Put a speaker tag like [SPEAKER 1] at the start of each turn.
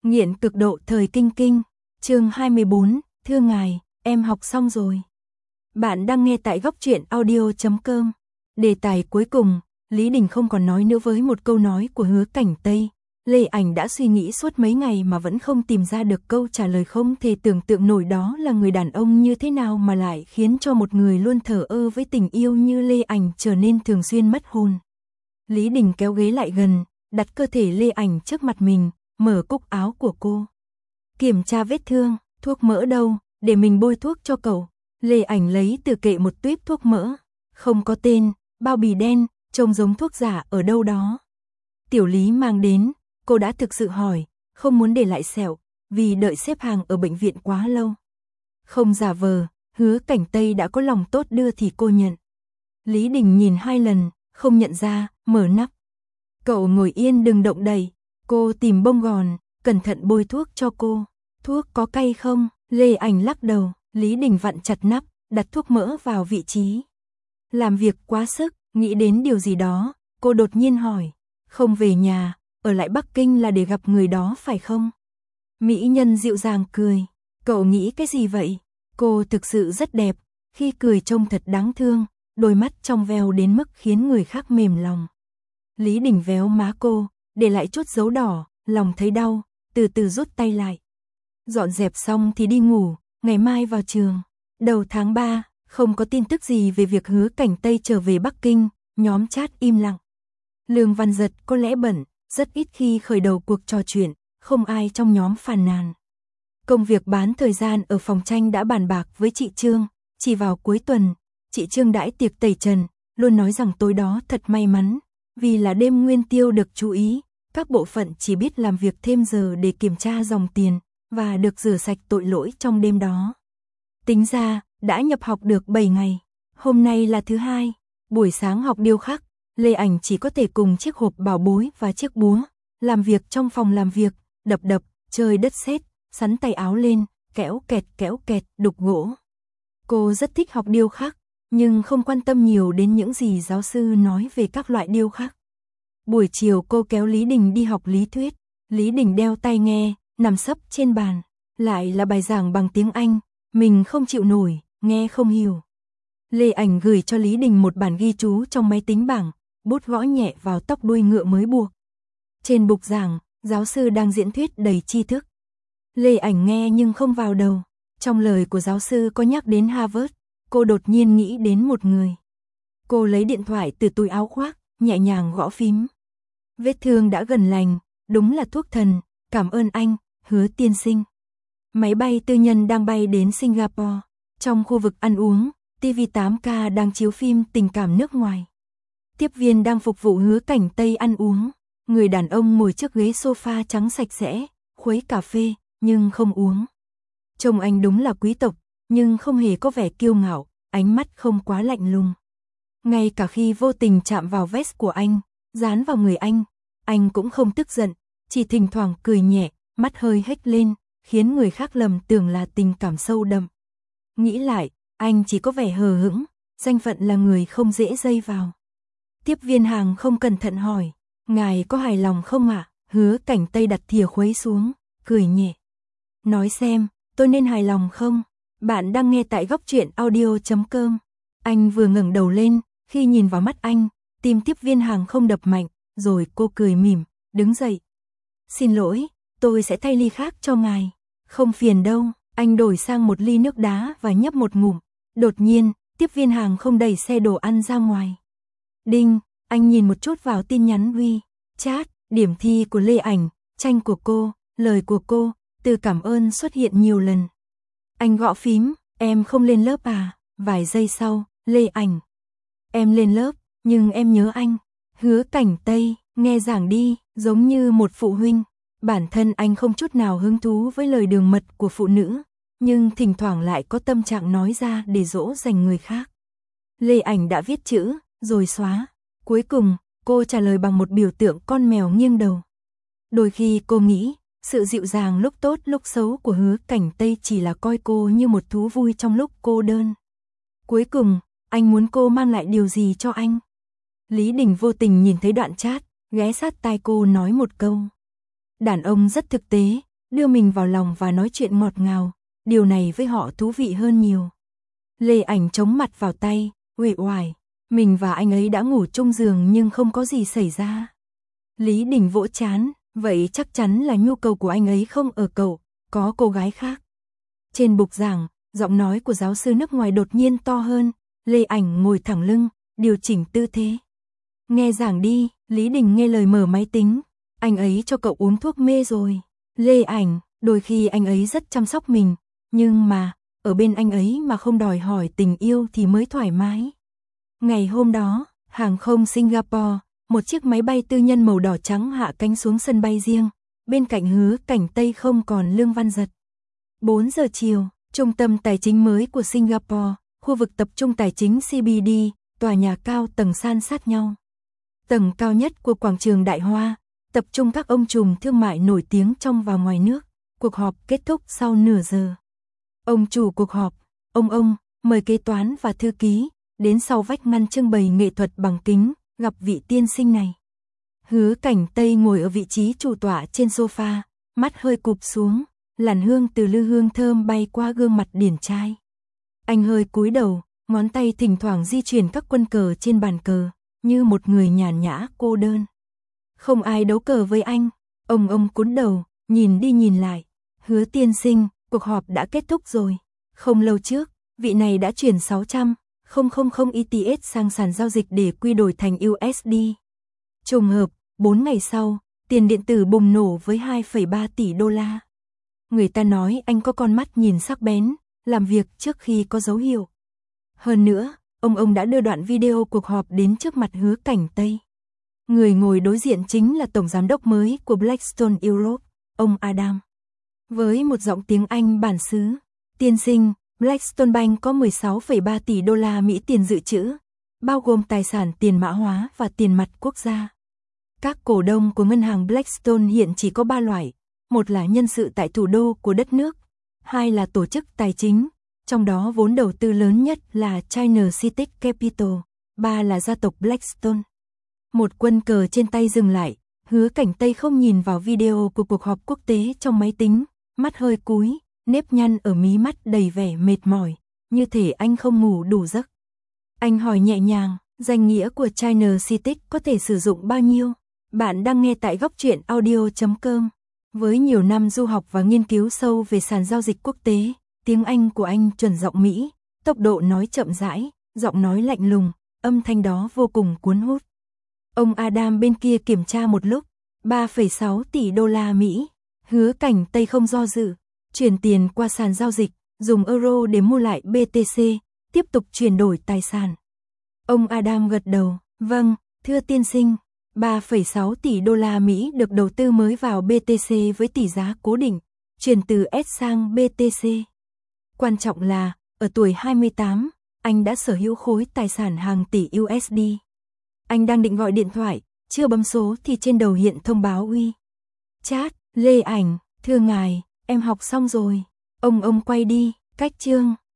[SPEAKER 1] Nghiện cực độ thời kinh kinh, chương 24, thưa ngài, em học xong rồi. Bạn đang nghe tại góc truyện audio.com. Đề tài cuối cùng, Lý Đình không còn nói nữa với một câu nói của Hứa Cảnh Tây. Lê Ảnh đã suy nghĩ suốt mấy ngày mà vẫn không tìm ra được câu trả lời, không thể tưởng tượng nổi đó là người đàn ông như thế nào mà lại khiến cho một người luôn thờ ơ với tình yêu như Lê Ảnh trở nên thường xuyên mất hồn. Lý Đình kéo ghế lại gần, đặt cơ thể Lê Ảnh trước mặt mình, mở cúc áo của cô. Kiểm tra vết thương, thuốc mỡ đâu, để mình bôi thuốc cho cậu. Lê Ảnh lấy từ kệ một tuýp thuốc mỡ, không có tên, bao bì đen, trông giống thuốc giả ở đâu đó. Tiểu Lý mang đến, cô đã thực sự hỏi, không muốn để lại sẹo, vì đợi xếp hàng ở bệnh viện quá lâu. Không giả vờ, Hứa Cảnh Tây đã có lòng tốt đưa thì cô nhận. Lý Đình nhìn 2 lần, không nhận ra, mở nắp. Cậu ngồi yên đừng động đậy. Cô tìm bông gòn, cẩn thận bôi thuốc cho cô. Thuốc có cay không? Lê Ảnh lắc đầu. Lý Đình vặn chặt nắp, đặt thuốc mỡ vào vị trí. Làm việc quá sức, nghĩ đến điều gì đó, cô đột nhiên hỏi. Không về nhà, ở lại Bắc Kinh là để gặp người đó phải không? Mỹ nhân dịu dàng cười. Cậu nghĩ cái gì vậy? Cô thực sự rất đẹp, khi cười trông thật đáng thương, đôi mắt trong veo đến mức khiến người khác mềm lòng. Lý Đình véo má cô, để lại chút dấu đỏ, lòng thấy đau, từ từ rút tay lại. Dọn dẹp xong thì đi ngủ, ngày mai vào trường. Đầu tháng 3, không có tin tức gì về việc Hứa Cảnh Tây trở về Bắc Kinh, nhóm chat im lặng. Lương Văn Giật có lẽ bận, rất ít khi khởi đầu cuộc trò chuyện, không ai trong nhóm phàn nàn. Công việc bán thời gian ở phòng tranh đã bàn bạc với chị Trương, chỉ vào cuối tuần, chị Trương đãi tiệc tẩy trần, luôn nói rằng tối đó thật may mắn, vì là đêm nguyên tiêu được chú ý, các bộ phận chỉ biết làm việc thêm giờ để kiểm tra dòng tiền, và được rửa sạch tội lỗi trong đêm đó. Tính ra, đã nhập học được 7 ngày, hôm nay là thứ 2, buổi sáng học điêu khắc, Lê Ảnh chỉ có thể cùng chiếc hộp bảo bối và chiếc búa, làm việc trong phòng làm việc, đập, chơi đất sét, sắn tay áo lên, kéo kẹt, đục gỗ. Cô rất thích học điêu khắc, nhưng không quan tâm nhiều đến những gì giáo sư nói về các loại điêu khắc. Buổi chiều cô kéo Lý Đình đi học lý thuyết, Lý Đình đeo tai nghe, nằm sấp trên bàn, lại là bài giảng bằng tiếng Anh, mình không chịu nổi, nghe không hiểu. Lê Ảnh gửi cho Lý Đình một bản ghi chú trong máy tính bảng, bút gõ nhẹ vào tóc đuôi ngựa mới buộc. Trên bục giảng, giáo sư đang diễn thuyết đầy tri thức. Lê Ảnh nghe nhưng không vào đầu, trong lời của giáo sư có nhắc đến Harvard, cô đột nhiên nghĩ đến một người. Cô lấy điện thoại từ túi áo khoác, nhẹ nhàng gõ phím. Vết thương đã gần lành, đúng là thuốc thần, cảm ơn anh, Hứa tiên sinh. Máy bay tư nhân đang bay đến Singapore, trong khu vực ăn uống, TV 8K đang chiếu phim tình cảm nước ngoài. Tiếp viên đang phục vụ Hứa Cảnh Tây ăn uống, người đàn ông ngồi trước ghế sofa trắng sạch sẽ, khuấy cà phê, nhưng không uống. Trông anh đúng là quý tộc, nhưng không hề có vẻ kiêu ngạo, ánh mắt không quá lạnh lùng. Ngay cả khi vô tình chạm vào vest của anh, dán vào người anh cũng không tức giận, chỉ thỉnh thoảng cười nhẹ, mắt hơi hếch lên, khiến người khác lầm tưởng là tình cảm sâu đậm. Nghĩ lại, anh chỉ có vẻ hờ hững, danh phận là người không dễ dây vào. Tiếp viên hàng không cẩn thận hỏi, ngài có hài lòng không ạ? Hứa Cảnh Tây đặt thìa khuấy xuống, cười nhẹ. Nói xem, tôi nên hài lòng không? Bạn đang nghe tại góc truyện audio.com. Anh vừa ngẩng đầu lên, khi nhìn vào mắt anh, tim tiếp viên hàng không đập mạnh, rồi cô cười mỉm, đứng dậy. Xin lỗi, tôi sẽ thay ly khác cho ngài. Không phiền đâu, anh đổi sang một ly nước đá và nhấp một ngụm. Đột nhiên, tiếp viên hàng không đẩy xe đồ ăn ra ngoài. Đinh, anh nhìn một chút vào tin nhắn WeChat, điểm thi của Lê Ảnh, tranh của cô, lời của cô, từ cảm ơn xuất hiện nhiều lần. Anh gõ phím, em không lên lớp à? Vài giây sau, Lê Ảnh. Em lên lớp, nhưng em nhớ anh. Hứa Cảnh Tây, nghe giảng đi, giống như một phụ huynh. Bản thân anh không chút nào hứng thú với lời đường mật của phụ nữ, nhưng thỉnh thoảng lại có tâm trạng nói ra để dỗ dành người khác. Lê Ảnh đã viết chữ, rồi xóa. Cuối cùng, cô trả lời bằng một biểu tượng con mèo nghiêng đầu. Đôi khi cô nghĩ, sự dịu dàng lúc tốt lúc xấu của Hứa Cảnh Tây chỉ là coi cô như một thú vui trong lúc cô đơn. Cuối cùng, anh muốn cô mang lại điều gì cho anh? Lý Đình vô tình nhìn thấy đoạn chat, ghé sát tai cô nói một câu. Đàn ông rất thực tế, đưa mình vào lòng và nói chuyện ngọt ngào, điều này với họ thú vị hơn nhiều. Lê Ảnh chống mặt vào tay, uể oải, mình và anh ấy đã ngủ chung giường nhưng không có gì xảy ra. Lý Đình vỗ trán, vậy chắc chắn là nhu cầu của anh ấy không ở cậu, có cô gái khác. Trên bục giảng, giọng nói của giáo sư nước ngoài đột nhiên to hơn, Lê Ảnh ngồi thẳng lưng, điều chỉnh tư thế. Nghe giảng đi, Lý Đình nghe lời mở máy tính, anh ấy cho cậu uống thuốc mê rồi. Lê Ảnh, đôi khi anh ấy rất chăm sóc mình, nhưng mà, ở bên anh ấy mà không đòi hỏi tình yêu thì mới thoải mái. Ngày hôm đó, hàng không Singapore, một chiếc máy bay tư nhân màu đỏ trắng hạ cánh xuống sân bay riêng, bên cạnh Hứa Cảnh Tây không còn Lương Văn Giật. 4 giờ chiều, trung tâm tài chính mới của Singapore, khu vực tập trung tài chính CBD, tòa nhà cao tầng san sát nhau. Tầng cao nhất của quảng trường Đại Hoa, tập trung các ông trùm thương mại nổi tiếng trong và ngoài nước. Cuộc họp kết thúc sau nửa giờ. Ông chủ cuộc họp, ông mời kế toán và thư ký đến sau vách ngăn trưng bày nghệ thuật bằng kính, gặp vị tiên sinh này. Hứa Cảnh Tây ngồi ở vị trí chủ tọa trên sofa, mắt hơi cụp xuống, làn hương từ lư hương thơm bay qua gương mặt điển trai. Anh hơi cúi đầu, ngón tay thỉnh thoảng di chuyển các quân cờ trên bàn cờ, như một người nhàn nhã cô đơn. Không ai đấu cờ với anh, ông cúi đầu, nhìn đi nhìn lại. Hứa tiên sinh, cuộc họp đã kết thúc rồi. Không lâu trước, vị này đã chuyển 600,000 ETH sang sàn giao dịch để quy đổi thành USD. Trùng hợp, 4 ngày sau, tiền điện tử bùng nổ với 2,3 tỷ đô la. Người ta nói anh có con mắt nhìn sắc bén, làm việc trước khi có dấu hiệu. Hơn nữa, ông đã đưa đoạn video cuộc họp đến trước mặt Hứa Cảnh Tây. Người ngồi đối diện chính là tổng giám đốc mới của Blackstone Europe, ông Adam. Với một giọng tiếng Anh bản xứ, tiên sinh, Blackstone Bank có 16,3 tỷ đô la Mỹ tiền dự trữ, bao gồm tài sản tiền mã hóa và tiền mặt quốc gia. Các cổ đông của ngân hàng Blackstone hiện chỉ có 3 loại, một là nhân sự tại thủ đô của đất nước, hai là tổ chức tài chính, trong đó vốn đầu tư lớn nhất là China Citic Capital, ba là gia tộc Blackstone. Một quân cờ trên tay dừng lại, Hứa Cảnh Tây không nhìn vào video của cuộc họp quốc tế trong máy tính, mắt hơi cúi, nếp nhăn ở mí mắt đầy vẻ mệt mỏi, như thể anh không ngủ đủ giấc. Anh hỏi nhẹ nhàng, danh nghĩa của China Citic có thể sử dụng bao nhiêu? Bạn đang nghe tại Góc Truyện Audio.com. Với nhiều năm du học và nghiên cứu sâu về sàn giao dịch quốc tế, tiếng Anh của anh chuẩn giọng Mỹ, tốc độ nói chậm rãi, giọng nói lạnh lùng, âm thanh đó vô cùng cuốn hút. Ông Adam bên kia kiểm tra một lúc, 3,6 tỷ đô la Mỹ. Hứa Cảnh Tây không do dự, chuyển tiền qua sàn giao dịch, dùng euro để mua lại BTC, tiếp tục chuyển đổi tài sản. Ông Adam gật đầu, vâng, thưa tiên sinh, 3,6 tỷ đô la Mỹ được đầu tư mới vào BTC với tỷ giá cố định, chuyển từ S sang BTC. Quan trọng là, ở tuổi 28, anh đã sở hữu khối tài sản hàng tỷ USD. Anh đang định gọi điện thoại, chưa bấm số thì trên đầu hiện thông báo uy. Chat, Lê Ảnh, thưa ngài, em học xong rồi. Ông quay đi, cách chương.